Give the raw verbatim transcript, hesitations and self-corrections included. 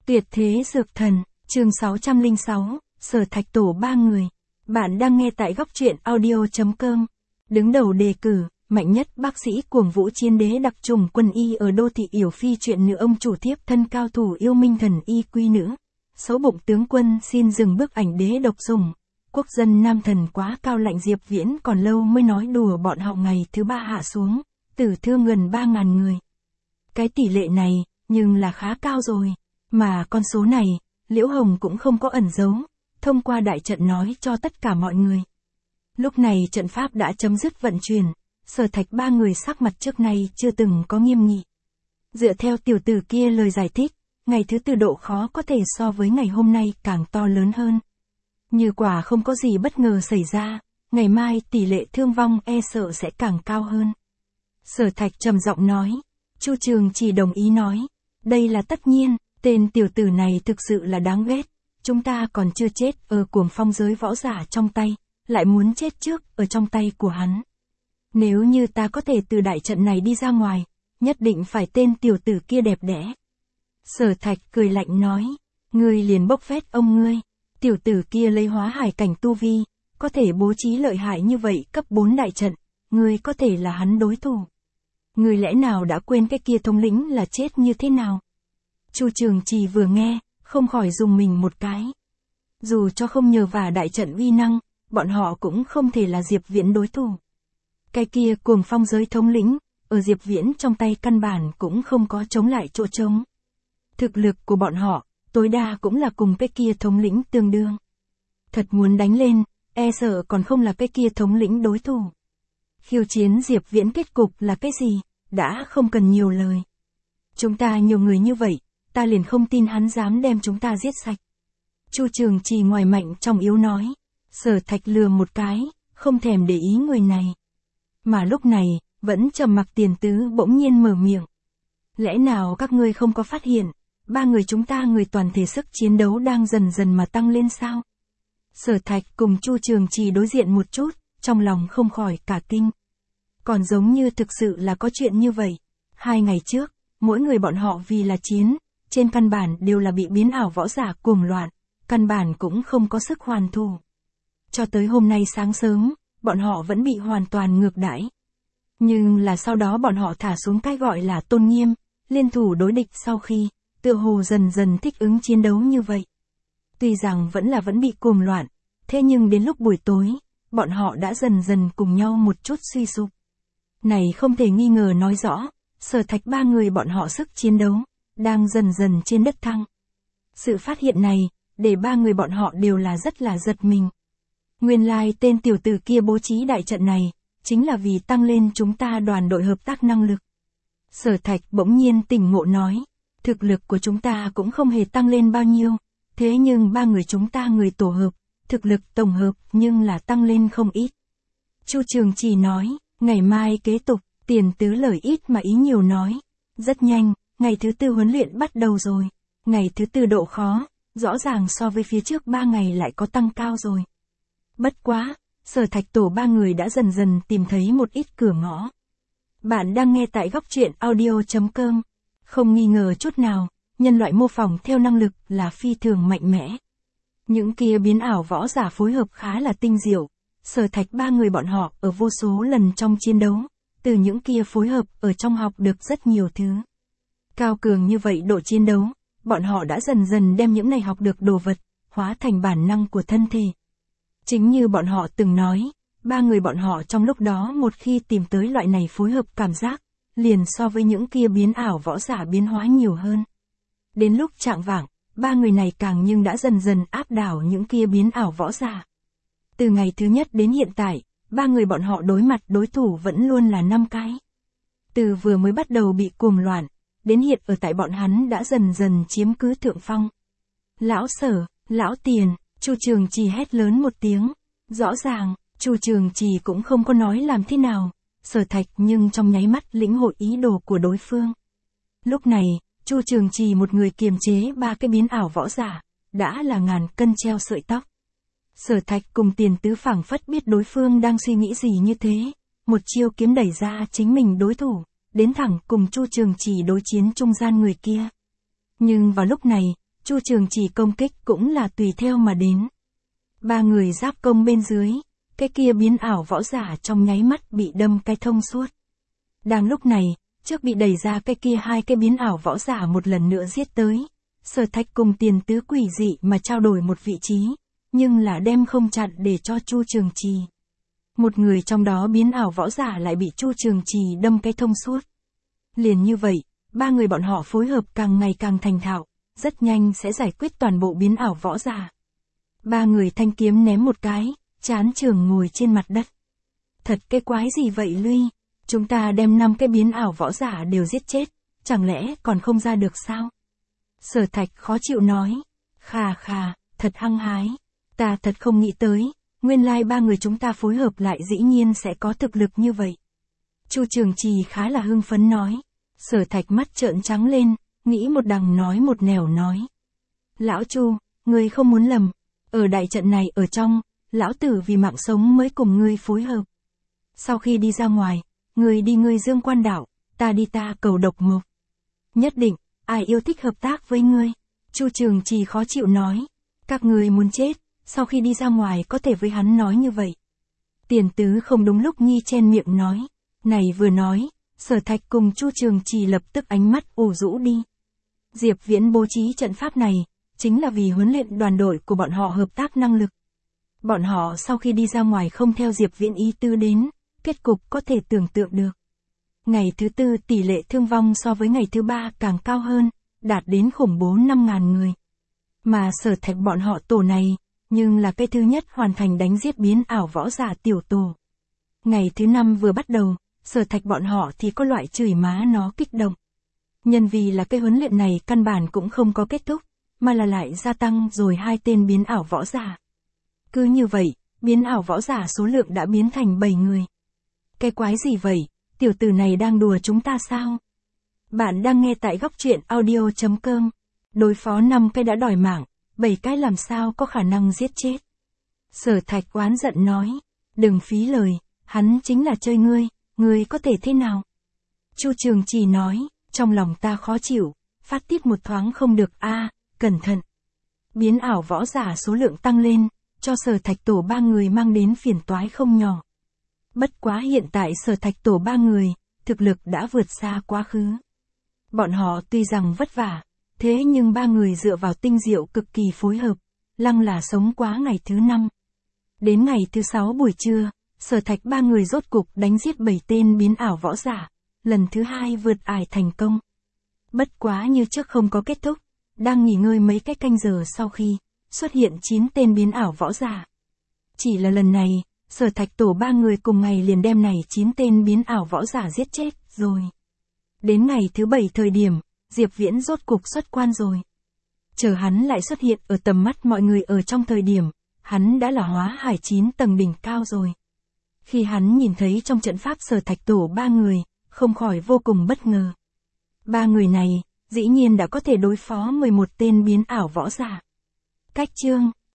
Tuyệt thế dược thần, chương sáu trăm lẻ sáu, Sở Thạch tổ ba người. Bạn đang nghe tại góc truyện audio chấm com. Đứng đầu đề cử, mạnh nhất bác sĩ cuồng vũ chiến đế đặc trùng quân y ở đô thị Yểu Phi chuyện nữ ông chủ thiếp thân cao thủ yêu minh thần y quy nữ. Xấu bụng tướng quân xin dừng bước ảnh đế độc dùng. Quốc dân nam thần quá cao lạnh Diệp Viễn còn lâu mới nói đùa bọn họ ngày thứ ba hạ xuống, tử thương gần ba ngàn người. Cái tỷ lệ này, nhưng là khá cao rồi. Mà con số này, Liễu Hồng cũng không có ẩn giấu, thông qua đại trận nói cho tất cả mọi người. Lúc này trận pháp đã chấm dứt vận chuyển, Sở Thạch ba người sắc mặt trước nay chưa từng có nghiêm nghị. Dựa theo tiểu tử kia lời giải thích, ngày thứ tư độ khó có thể so với ngày hôm nay càng to lớn hơn. Như quả không có gì bất ngờ xảy ra, ngày mai tỷ lệ thương vong e sợ sẽ càng cao hơn. Sở Thạch trầm giọng nói, Chu Trường chỉ đồng ý nói, đây là tất nhiên. Tên tiểu tử này thực sự là đáng ghét, chúng ta còn chưa chết ở cuồng phong giới võ giả trong tay, lại muốn chết trước ở trong tay của hắn. Nếu như ta có thể từ đại trận này đi ra ngoài, nhất định phải tên tiểu tử kia đẹp đẽ. Sở Thạch cười lạnh nói, ngươi liền bốc phét ông ngươi, tiểu tử kia lấy hóa hải cảnh tu vi, có thể bố trí lợi hại như vậy cấp bốn đại trận, ngươi có thể là hắn đối thủ. Ngươi lẽ nào đã quên cái kia thống lĩnh là chết như thế nào? Chu Trường Trì vừa nghe, không khỏi dùng mình một cái. Dù cho không nhờ vả đại trận uy năng, bọn họ cũng không thể là Diệp Viễn đối thủ. Cái kia cuồng phong giới thống lĩnh, ở Diệp Viễn trong tay căn bản cũng không có chống lại chỗ trống. Thực lực của bọn họ, tối đa cũng là cùng cái kia thống lĩnh tương đương. Thật muốn đánh lên, e sợ còn không là cái kia thống lĩnh đối thủ. Khiêu chiến Diệp Viễn kết cục là cái gì, đã không cần nhiều lời. Chúng ta nhiều người như vậy, ta liền không tin hắn dám đem chúng ta giết sạch. Chu Trường Trì ngoài mạnh trong yếu nói. Sở Thạch lừa một cái, không thèm để ý người này. Mà lúc này, vẫn trầm mặc Tiền Tứ bỗng nhiên mở miệng. Lẽ nào các ngươi không có phát hiện, ba người chúng ta người toàn thể sức chiến đấu đang dần dần mà tăng lên sao? Sở Thạch cùng Chu Trường Trì đối diện một chút, trong lòng không khỏi cả kinh. Còn giống như thực sự là có chuyện như vậy. Hai ngày trước, mỗi người bọn họ vì là chiến, trên căn bản đều là bị biến ảo võ giả cuồng loạn, căn bản cũng không có sức hoàn thủ. Cho tới hôm nay sáng sớm, bọn họ vẫn bị hoàn toàn ngược đãi. Nhưng là sau đó bọn họ thả xuống cái gọi là tôn nghiêm, liên thủ đối địch sau khi, tựa hồ dần dần thích ứng chiến đấu như vậy. Tuy rằng vẫn là vẫn bị cuồng loạn, thế nhưng đến lúc buổi tối, bọn họ đã dần dần cùng nhau một chút suy sụp. Này không thể nghi ngờ nói rõ, Sở Thạch ba người bọn họ sức chiến đấu đang dần dần trên đất thăng. Sự phát hiện này, để ba người bọn họ đều là rất là giật mình. Nguyên lai tên tiểu tử kia bố trí đại trận này, chính là vì tăng lên chúng ta đoàn đội hợp tác năng lực. Sở Thạch bỗng nhiên tỉnh ngộ nói, thực lực của chúng ta cũng không hề tăng lên bao nhiêu, thế nhưng ba người chúng ta người tổ hợp, thực lực tổng hợp nhưng là tăng lên không ít. Chu Trường Trì nói, ngày mai kế tục, Tiền Tứ lời ít mà ý nhiều nói, rất nhanh. Ngày thứ tư huấn luyện bắt đầu rồi. Ngày thứ tư độ khó, rõ ràng so với phía trước ba ngày lại có tăng cao rồi. Bất quá, Sở Thạch tổ ba người đã dần dần tìm thấy một ít cửa ngõ. Bạn đang nghe tại góc truyện audio chấm com. Không nghi ngờ chút nào, nhân loại mô phỏng theo năng lực là phi thường mạnh mẽ. Những kia biến ảo võ giả phối hợp khá là tinh diệu. Sở Thạch ba người bọn họ ở vô số lần trong chiến đấu, từ những kia phối hợp ở trong học được rất nhiều thứ. Cao cường như vậy độ chiến đấu, bọn họ đã dần dần đem những này học được đồ vật, hóa thành bản năng của thân thể. Chính như bọn họ từng nói, ba người bọn họ trong lúc đó một khi tìm tới loại này phối hợp cảm giác, liền so với những kia biến ảo võ giả biến hóa nhiều hơn. Đến lúc chạng vạng, ba người này càng nhưng đã dần dần áp đảo những kia biến ảo võ giả. Từ ngày thứ nhất đến hiện tại, ba người bọn họ đối mặt đối thủ vẫn luôn là năm cái. Từ vừa mới bắt đầu bị cuồng loạn, đến hiện ở tại bọn hắn đã dần dần chiếm cứ thượng phong. Lão Sở, lão Tiền, Chu Trường Trì hét lớn một tiếng. Rõ ràng, Chu Trường Trì cũng không có nói làm thế nào. Sở Thạch nhưng trong nháy mắt lĩnh hội ý đồ của đối phương. Lúc này, Chu Trường Trì một người kiềm chế ba cái biến ảo võ giả, đã là ngàn cân treo sợi tóc. Sở Thạch cùng Tiền Tứ phảng phất biết đối phương đang suy nghĩ gì như thế, một chiêu kiếm đẩy ra chính mình đối thủ, đến thẳng cùng Chu Trường Trì đối chiến trung gian người kia. Nhưng vào lúc này, Chu Trường Trì công kích cũng là tùy theo mà đến. Ba người giáp công bên dưới, cái kia biến ảo võ giả trong nháy mắt bị đâm cái thông suốt. Đang lúc này, trước bị đẩy ra cái kia hai cái biến ảo võ giả một lần nữa giết tới. Sở Thạch cùng Tiền Tứ quỷ dị mà trao đổi một vị trí, nhưng là đem không chặn để cho Chu Trường Trì. Một người trong đó biến ảo võ giả lại bị Chu Trường Trì đâm cái thông suốt. Liền như vậy, ba người bọn họ phối hợp càng ngày càng thành thạo, rất nhanh sẽ giải quyết toàn bộ biến ảo võ giả. Ba người thanh kiếm ném một cái, chán trường ngồi trên mặt đất. Thật cái quái gì vậy Luy, chúng ta đem năm cái biến ảo võ giả đều giết chết, chẳng lẽ còn không ra được sao? Sở Thạch khó chịu nói, khà khà, thật hăng hái, ta thật không nghĩ tới, nguyên lai ba người chúng ta phối hợp lại dĩ nhiên sẽ có thực lực như vậy. Chu Trường Trì khá là hưng phấn nói, Sở Thạch mắt trợn trắng lên, nghĩ một đằng nói một nẻo nói. Lão Chu, ngươi không muốn lầm, ở đại trận này ở trong, lão tử vì mạng sống mới cùng ngươi phối hợp. Sau khi đi ra ngoài, ngươi đi ngươi Dương Quan đảo, ta đi ta cầu độc mộc. Nhất định, ai yêu thích hợp tác với ngươi? Chu Trường Trì khó chịu nói, các ngươi muốn chết, sau khi đi ra ngoài có thể với hắn nói như vậy. Tiền Tứ không đúng lúc nhi chen miệng nói, này vừa nói, Sở Thạch cùng Chu Trường Trì lập tức ánh mắt ủ rũ đi. Diệp Viễn bố trí trận pháp này, chính là vì huấn luyện đoàn đội của bọn họ hợp tác năng lực. Bọn họ sau khi đi ra ngoài không theo Diệp Viễn ý tư đến, kết cục có thể tưởng tượng được. Ngày thứ tư tỷ lệ thương vong so với ngày thứ ba càng cao hơn, đạt đến khủng bố năm ngàn người. Mà Sở Thạch bọn họ tổ này, nhưng là cái thứ nhất hoàn thành đánh giết biến ảo võ giả tiểu tổ. Ngày thứ năm vừa bắt đầu, Sở Thạch bọn họ thì có loại chửi má nó kích động. Nhân vì là cái huấn luyện này căn bản cũng không có kết thúc, mà là lại gia tăng rồi hai tên biến ảo võ giả. Cứ như vậy, biến ảo võ giả số lượng đã biến thành bảy người. Cái quái gì vậy, tiểu tử này đang đùa chúng ta sao? Bạn đang nghe tại góc truyện audio chấm com. Đối phó năm cái đã đòi mạng, bảy cái làm sao có khả năng giết chết. Sở Thạch oán giận nói, đừng phí lời, hắn chính là chơi ngươi, ngươi có thể thế nào? Chu Trường Trì nói, trong lòng ta khó chịu, phát tiết một thoáng không được a, à, cẩn thận. Biến ảo võ giả số lượng tăng lên, cho Sở Thạch tổ ba người mang đến phiền toái không nhỏ. Bất quá hiện tại Sở Thạch tổ ba người, thực lực đã vượt xa quá khứ. Bọn họ tuy rằng vất vả, thế nhưng ba người dựa vào tinh diệu cực kỳ phối hợp, lăng là sống quá ngày thứ năm. Đến ngày thứ sáu buổi trưa, Sở Thạch ba người rốt cục đánh giết bảy tên biến ảo võ giả, lần thứ hai vượt ải thành công. Bất quá như trước không có kết thúc, đang nghỉ ngơi mấy cái canh giờ sau khi xuất hiện chín tên biến ảo võ giả. Chỉ là lần này, Sở Thạch tổ ba người cùng ngày liền đem này chín tên biến ảo võ giả giết chết rồi. Đến ngày thứ bảy thời điểm, Diệp Viễn rốt cục xuất quan rồi. Chờ hắn lại xuất hiện ở tầm mắt mọi người ở trong thời điểm, hắn đã là hóa hải chín tầng đỉnh cao rồi. Khi hắn nhìn thấy trong trận pháp Sở Thạch tổ ba người, không khỏi vô cùng bất ngờ. Ba người này, dĩ nhiên đã có thể đối phó mười một tên biến ảo võ giả. Cách chương,